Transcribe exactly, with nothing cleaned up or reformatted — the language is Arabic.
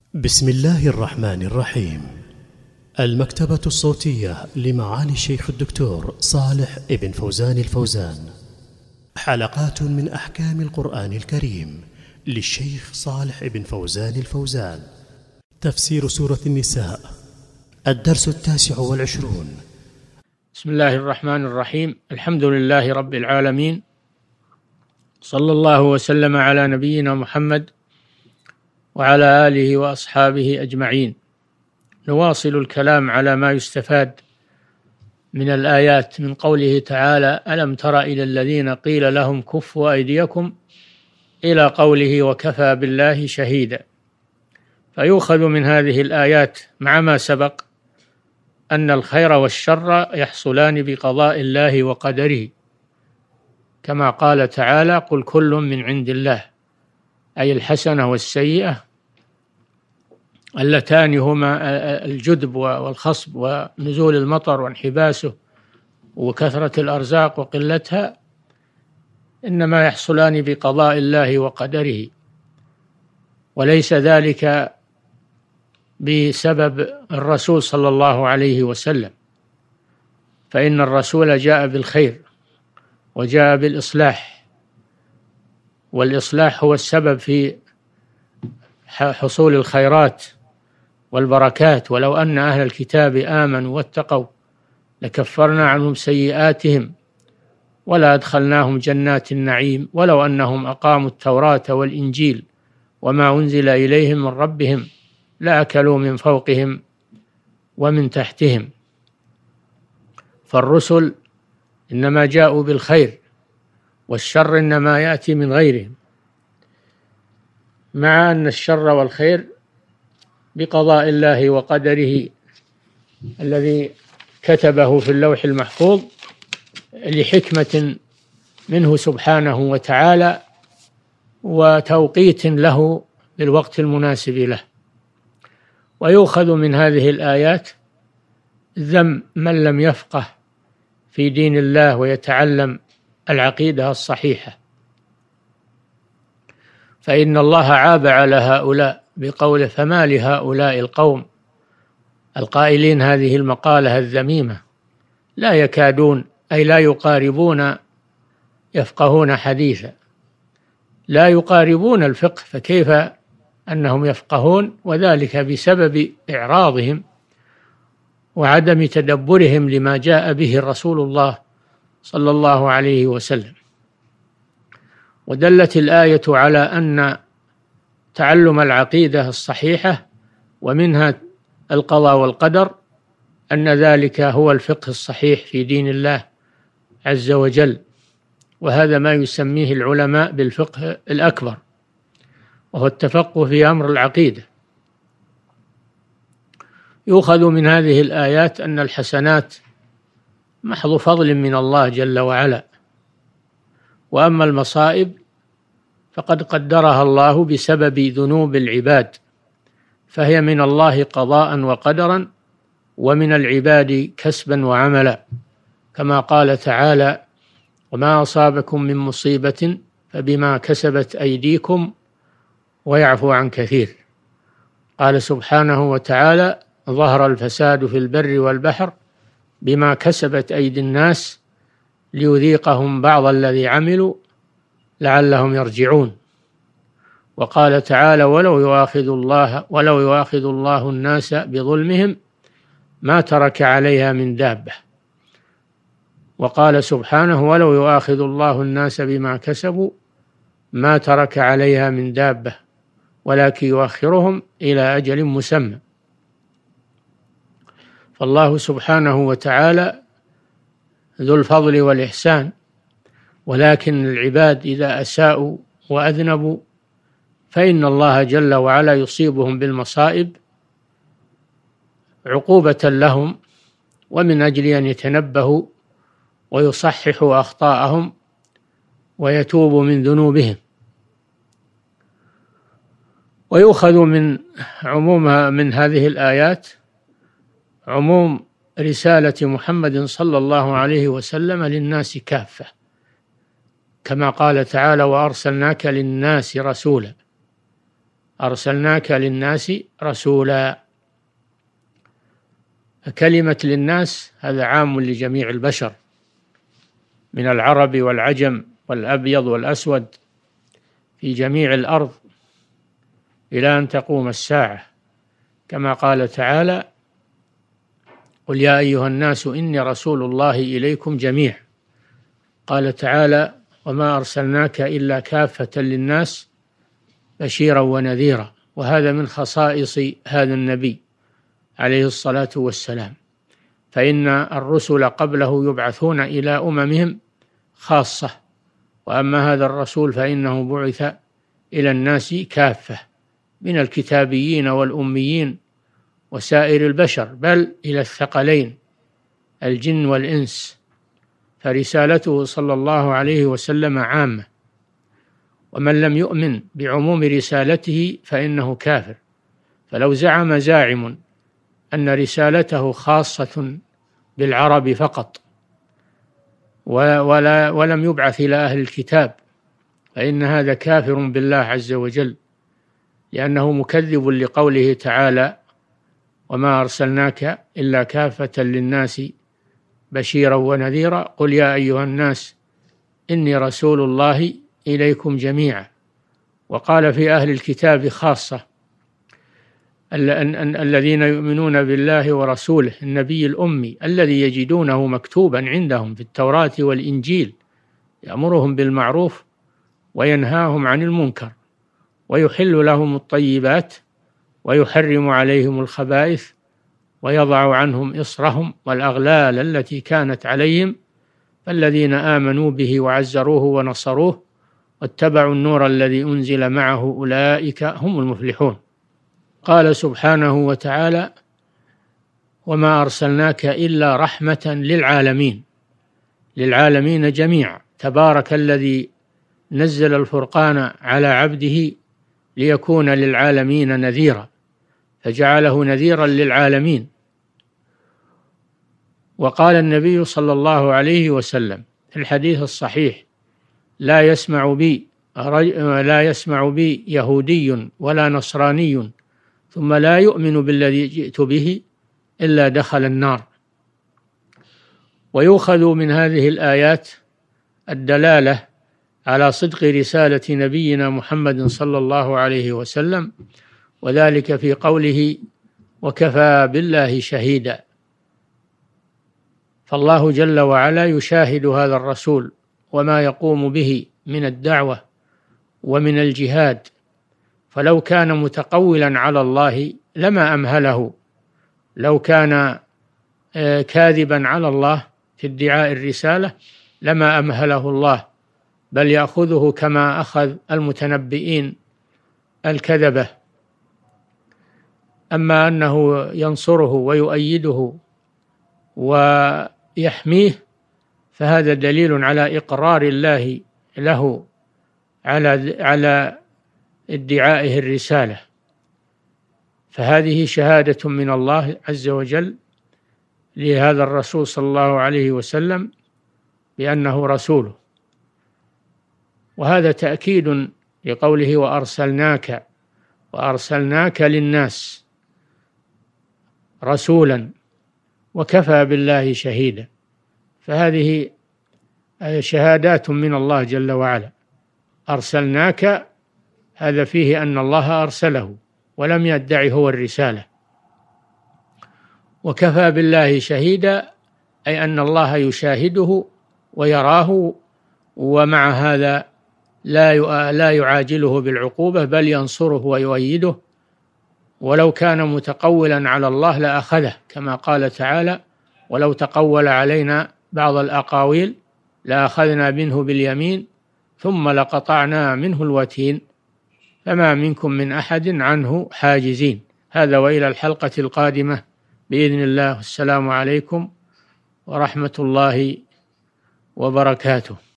بسم الله الرحمن الرحيم. المكتبة الصوتية لمعالي الشيخ الدكتور صالح ابن فوزان الفوزان، حلقات من أحكام القرآن الكريم للشيخ صالح ابن فوزان الفوزان. تفسير سورة النساء، الدرس التاسع والعشرون. بسم الله الرحمن الرحيم. الحمد لله رب العالمين، صلى الله وسلم على نبينا محمد وعلى آله وأصحابه أجمعين. نواصل الكلام على ما يستفاد من الآيات من قوله تعالى: ألم تر إلى الذين قيل لهم كفوا أيديكم، إلى قوله وكفى بالله شهيدا. فيؤخذ من هذه الآيات مع ما سبق أن الخير والشر يحصلان بقضاء الله وقدره، كما قال تعالى: قل كل من عند الله، أي الحسنة والسيئة اللتان هما الجدب والخصب ونزول المطر وانحباسه وكثرة الأرزاق وقلتها، إنما يحصلان بقضاء الله وقدره، وليس ذلك بسبب الرسول صلى الله عليه وسلم، فإن الرسول جاء بالخير وجاء بالإصلاح، والإصلاح هو السبب في حصول الخيرات والبركات. ولو أن أهل الكتاب آمنوا واتقوا لكفرنا عنهم سيئاتهم ولا أدخلناهم جنات النعيم، ولو أنهم أقاموا التوراة والإنجيل وما أنزل إليهم من ربهم لأكلوا من فوقهم ومن تحتهم. فالرسل إنما جاءوا بالخير، والشر إنما يأتي من غيرهم، مع أن الشر والخير بقضاء الله وقدره الذي كتبه في اللوح المحفوظ لحكمة منه سبحانه وتعالى وتوقيت له بالوقت المناسب له. ويؤخذ من هذه الآيات ذم من لم يفقه في دين الله ويتعلم العقيدة الصحيحة، فإن الله عاب على هؤلاء بقوله: فما لهؤلاء القوم القائلين هذه المقالة الذميمة لا يكادون، أي لا يقاربون يفقهون حديثا، لا يقاربون الفقه، فكيف أنهم يفقهون؟ وذلك بسبب إعراضهم وعدم تدبرهم لما جاء به رسول الله صلى الله عليه وسلم. ودلت الآية على أن تعلم العقيدة الصحيحة ومنها القضاء والقدر، أن ذلك هو الفقه الصحيح في دين الله عز وجل، وهذا ما يسميه العلماء بالفقه الأكبر، وهو التفقه في أمر العقيدة. يؤخذ من هذه الآيات أن الحسنات محض فضل من الله جل وعلا، وأما المصائب فقد قدرها الله بسبب ذنوب العباد، فهي من الله قضاء وقدرا، ومن العباد كسبا وعملا، كما قال تعالى: وما أصابكم من مصيبة فبما كسبت أيديكم ويعفو عن كثير. قال سبحانه وتعالى: ظهر الفساد في البر والبحر بما كسبت أيدي الناس ليذيقهم بعض الذي عملوا لعلهم يرجعون. وقال تعالى: ولو يؤاخذ الله ولو يؤاخذ الله الناس بظلمهم ما ترك عليها من دابة. وقال سبحانه: ولو يؤاخذ الله الناس بما كسبوا ما ترك عليها من دابة ولكن يؤخرهم إلى أجل مسمى. فالله سبحانه وتعالى ذو الفضل والإحسان، ولكن العباد إذا أساءوا وأذنبوا فإن الله جل وعلا يصيبهم بالمصائب عقوبة لهم، ومن أجل أن يتنبهوا ويصححوا أخطاءهم ويتوبوا من ذنوبهم. ويؤخذ من عمومها من هذه الآيات عموم رسالة محمد صلى الله عليه وسلم للناس كافة، كما قال تعالى: وأرسلناك للناس رسولا، أرسلناك للناس رسولا. كلمة للناس هذا عام لجميع البشر من العرب والعجم والأبيض والأسود في جميع الأرض إلى أن تقوم الساعة، كما قال تعالى: قل يا أيها الناس إني رسول الله إليكم جميعا. قال تعالى: وما أرسلناك إلا كافة للناس بشيرا ونذيرا. وهذا من خصائص هذا النبي عليه الصلاة والسلام، فإن الرسل قبله يبعثون إلى أممهم خاصة، وأما هذا الرسول فإنه بعث إلى الناس كافة من الكتابيين والأميين وسائر البشر، بل إلى الثقلين الجن والإنس، فرسالته صلى الله عليه وسلم عامة، ومن لم يؤمن بعموم رسالته فإنه كافر. فلو زعم زاعم أن رسالته خاصة بالعرب فقط ولا ولم يبعث إلى أهل الكتاب فإن هذا كافر بالله عز وجل، لأنه مكذب لقوله تعالى: وما أرسلناك إلا كافة للناس بشيرا ونذيرا. قل يا أيها الناس إني رسول الله إليكم جميعا. وقال في أهل الكتاب خاصة الذين يؤمنون بالله ورسوله النبي الأمي الذي يجدونه مكتوبا عندهم في التوراة والإنجيل، يأمرهم بالمعروف وينهاهم عن المنكر ويحل لهم الطيبات ويحرم عليهم الخبائث ويضع عنهم إصرهم والأغلال التي كانت عليهم، فالذين آمنوا به وعزروه ونصروه واتبعوا النور الذي أنزل معه أولئك هم المفلحون. قال سبحانه وتعالى: وما أرسلناك إلا رحمة للعالمين، للعالمين جميعا. تبارك الذي نزل الفرقان على عبده ليكون للعالمين نذيرا، فجعله نذيرا للعالمين. وقال النبي صلى الله عليه وسلم في الحديث الصحيح: لا يسمع بي لا يسمع بي يهودي ولا نصراني ثم لا يؤمن بالذي جئت به إلا دخل النار. ويؤخذ من هذه الآيات الدلالة على صدق رسالة نبينا محمد صلى الله عليه وسلم، وذلك في قوله: وكفى بالله شهيدا. فالله جل وعلا يشاهد هذا الرسول وما يقوم به من الدعوة ومن الجهاد، فلو كان متقولا على الله لما أمهله، لو كان كاذبا على الله في ادعاء الرسالة لما أمهله الله، بل يأخذه كما أخذ المتنبئين الكذبة. أما أنه ينصره ويؤيده ويحميه فهذا دليل على إقرار الله له على على ادعائه الرسالة، فهذه شهادة من الله عز وجل لهذا الرسول صلى الله عليه وسلم بأنه رسوله. وهذا تأكيد لقوله: وأرسلناك وأرسلناك للناس رسولا وكفى بالله شهيدا. فهذه شهادات من الله جل وعلا. أرسلناك هذا فيه أن الله أرسله ولم يدعي هو الرسالة، وكفى بالله شهيدا أي أن الله يشاهده ويراه، ومع هذا لا لا يعاجله بالعقوبة بل ينصره ويؤيده. ولو كان متقولا على الله لأخذه، كما قال تعالى: ولو تقول علينا بعض الأقاويل لأخذنا منه باليمين ثم لقطعنا منه الوتين فما منكم من أحد عنه حاجزين. هذا وإلى الحلقة القادمة بإذن الله. السلام عليكم ورحمة الله وبركاته.